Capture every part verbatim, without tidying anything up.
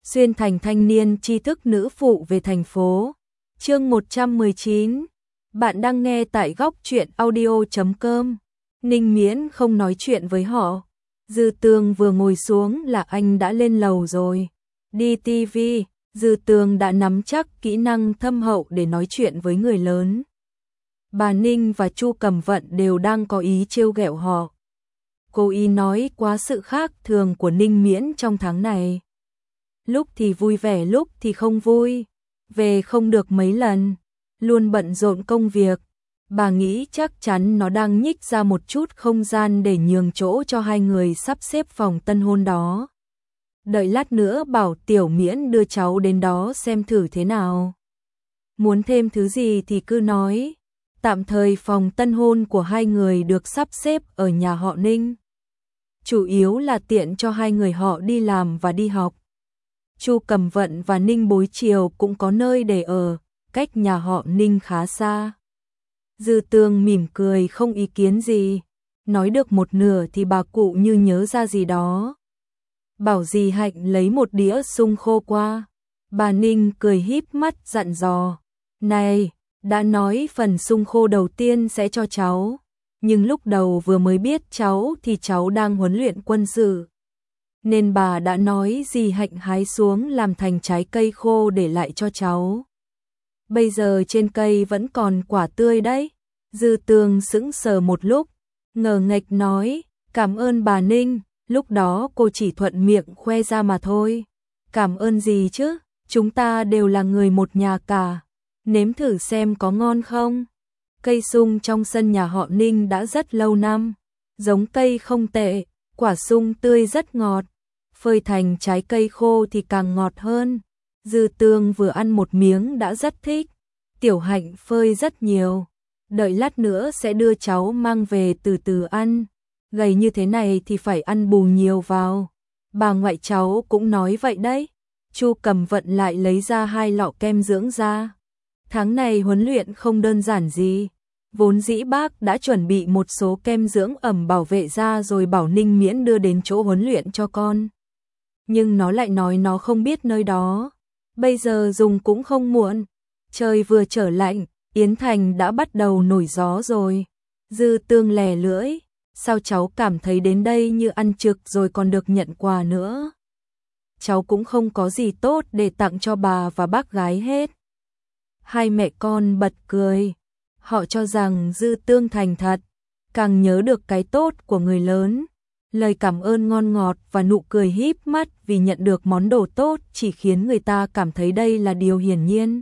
xuyên thành thanh niên tri thức nữ phụ về thành phố. Chương một trăm mười chín. Bạn đang nghe tại góc truyện audio chấm com. Ninh Miễn không nói chuyện với họ. Dư Tường vừa ngồi xuống là anh đã lên lầu rồi. Đi ti vi, Dư Tường đã nắm chắc kỹ năng thâm hậu để nói chuyện với người lớn. Bà Ninh và Chu Cẩm Vận đều đang có ý trêu ghẹo họ. Cô ý nói quá sự khác thường của Ninh Miễn trong tháng này. Lúc thì vui vẻ lúc thì không vui, về không được mấy lần, luôn bận rộn công việc. Bà nghĩ chắc chắn nó đang nhích ra một chút không gian để nhường chỗ cho hai người sắp xếp phòng tân hôn đó. Đợi lát nữa bảo Tiểu Miễn đưa cháu đến đó xem thử thế nào. Muốn thêm thứ gì thì cứ nói. Tạm thời phòng tân hôn của hai người được sắp xếp ở nhà họ Ninh. Chủ yếu là tiện cho hai người họ đi làm và đi học. Chu Cẩm Vận và Ninh Bối Chiều cũng có nơi để ở, cách nhà họ Ninh khá xa. Dư Tường mỉm cười không ý kiến gì. Nói được một nửa thì bà cụ như nhớ ra gì đó. Bảo dì Hạnh lấy một đĩa sung khô qua. Bà Ninh cười híp mắt dặn dò. Này, đã nói phần sung khô đầu tiên sẽ cho cháu. Nhưng lúc đầu vừa mới biết cháu thì cháu đang huấn luyện quân sự. Nên bà đã nói dì Hạnh hái xuống làm thành trái cây khô để lại cho cháu. Bây giờ trên cây vẫn còn quả tươi đấy. Dư Tường sững sờ một lúc, ngờ nghệch nói, cảm ơn bà Ninh, lúc đó cô chỉ thuận miệng khoe ra mà thôi. Cảm ơn gì chứ, chúng ta đều là người một nhà cả, nếm thử xem có ngon không. Cây sung trong sân nhà họ Ninh đã rất lâu năm, giống cây không tệ, quả sung tươi rất ngọt, phơi thành trái cây khô thì càng ngọt hơn. Dư Tường vừa ăn một miếng đã rất thích, Tiểu Hạnh phơi rất nhiều. Đợi lát nữa sẽ đưa cháu mang về từ từ ăn. Gầy như thế này thì phải ăn bù nhiều vào. Bà ngoại cháu cũng nói vậy đấy. Chu Cẩm Vận lại lấy ra hai lọ kem dưỡng da. Tháng này huấn luyện không đơn giản gì. Vốn dĩ bác đã chuẩn bị một số kem dưỡng ẩm bảo vệ da rồi bảo Ninh Miễn đưa đến chỗ huấn luyện cho con. Nhưng nó lại nói nó không biết nơi đó. Bây giờ dùng cũng không muộn. Trời vừa trở lạnh, Yến Thành đã bắt đầu nổi gió rồi. Dư Tường lè lưỡi, sao cháu cảm thấy đến đây như ăn trực rồi còn được nhận quà nữa. Cháu cũng không có gì tốt để tặng cho bà và bác gái hết. Hai mẹ con bật cười. Họ cho rằng Dư Tường thành thật, càng nhớ được cái tốt của người lớn. Lời cảm ơn ngon ngọt và nụ cười híp mắt vì nhận được món đồ tốt chỉ khiến người ta cảm thấy đây là điều hiển nhiên.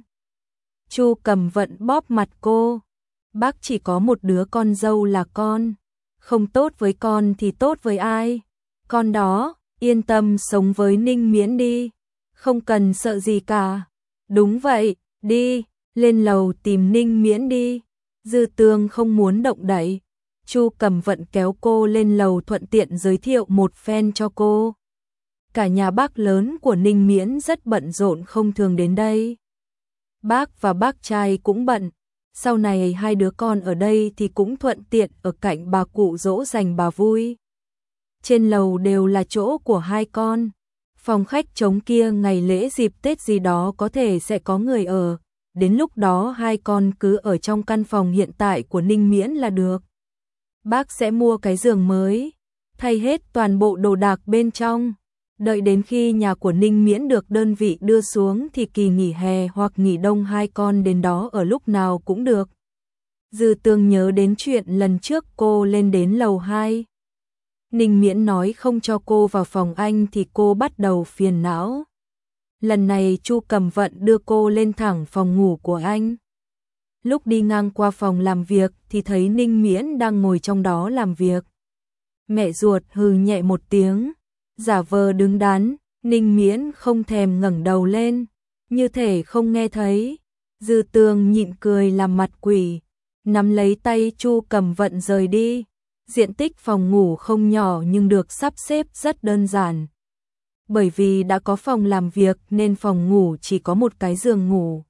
Chu Cẩm Vận bóp mặt cô. Bác chỉ có một đứa con dâu là con. Không tốt với con thì tốt với ai? Con đó, yên tâm sống với Ninh Miễn đi. Không cần sợ gì cả. Đúng vậy, đi, lên lầu tìm Ninh Miễn đi. Dư Tường không muốn động đậy. Chu Cẩm Vận kéo cô lên lầu thuận tiện giới thiệu một phen cho cô. Cả nhà bác lớn của Ninh Miễn rất bận rộn không thường đến đây. Bác và bác trai cũng bận, sau này hai đứa con ở đây thì cũng thuận tiện ở cạnh bà cụ dỗ dành bà vui. Trên lầu đều là chỗ của hai con, phòng khách trống kia ngày lễ dịp Tết gì đó có thể sẽ có người ở, đến lúc đó hai con cứ ở trong căn phòng hiện tại của Ninh Miễn là được. Bác sẽ mua cái giường mới, thay hết toàn bộ đồ đạc bên trong. Đợi đến khi nhà của Ninh Miễn được đơn vị đưa xuống thì kỳ nghỉ hè hoặc nghỉ đông hai con đến đó ở lúc nào cũng được. Dư Tường nhớ đến chuyện lần trước cô lên đến lầu hai. Ninh Miễn nói không cho cô vào phòng anh thì cô bắt đầu phiền não. Lần này Chu Cẩm Vận đưa cô lên thẳng phòng ngủ của anh. Lúc đi ngang qua phòng làm việc thì thấy Ninh Miễn đang ngồi trong đó làm việc. Mẹ ruột hừ nhẹ một tiếng. Giả vờ đứng đắn, Ninh Miễn không thèm ngẩng đầu lên, như thể không nghe thấy. Dư Tường nhịn cười làm mặt quỷ, nắm lấy tay Chu Cẩm Vận rời đi. Diện tích phòng ngủ không nhỏ nhưng được sắp xếp rất đơn giản. Bởi vì đã có phòng làm việc nên phòng ngủ chỉ có một cái giường ngủ.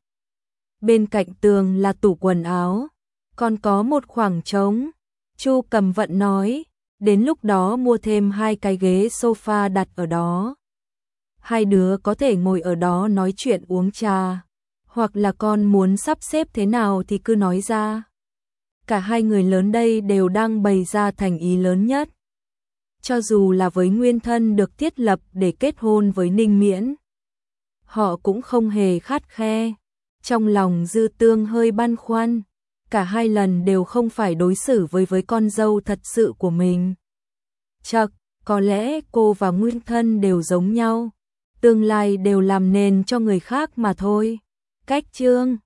Bên cạnh tường là tủ quần áo, còn có một khoảng trống. Chu Cẩm Vận nói, đến lúc đó mua thêm hai cái ghế sofa đặt ở đó. Hai đứa có thể ngồi ở đó nói chuyện uống trà, hoặc là con muốn sắp xếp thế nào thì cứ nói ra. Cả hai người lớn đây đều đang bày ra thành ý lớn nhất. Cho dù là với nguyên thân được thiết lập để kết hôn với Ninh Miễn, họ cũng không hề khắt khe. Trong lòng Dư Tương hơi băn khoăn, cả hai lần đều không phải đối xử với với con dâu thật sự của mình. Chắc, có lẽ cô và nguyên thân đều giống nhau, tương lai đều làm nền cho người khác mà thôi. Cách chương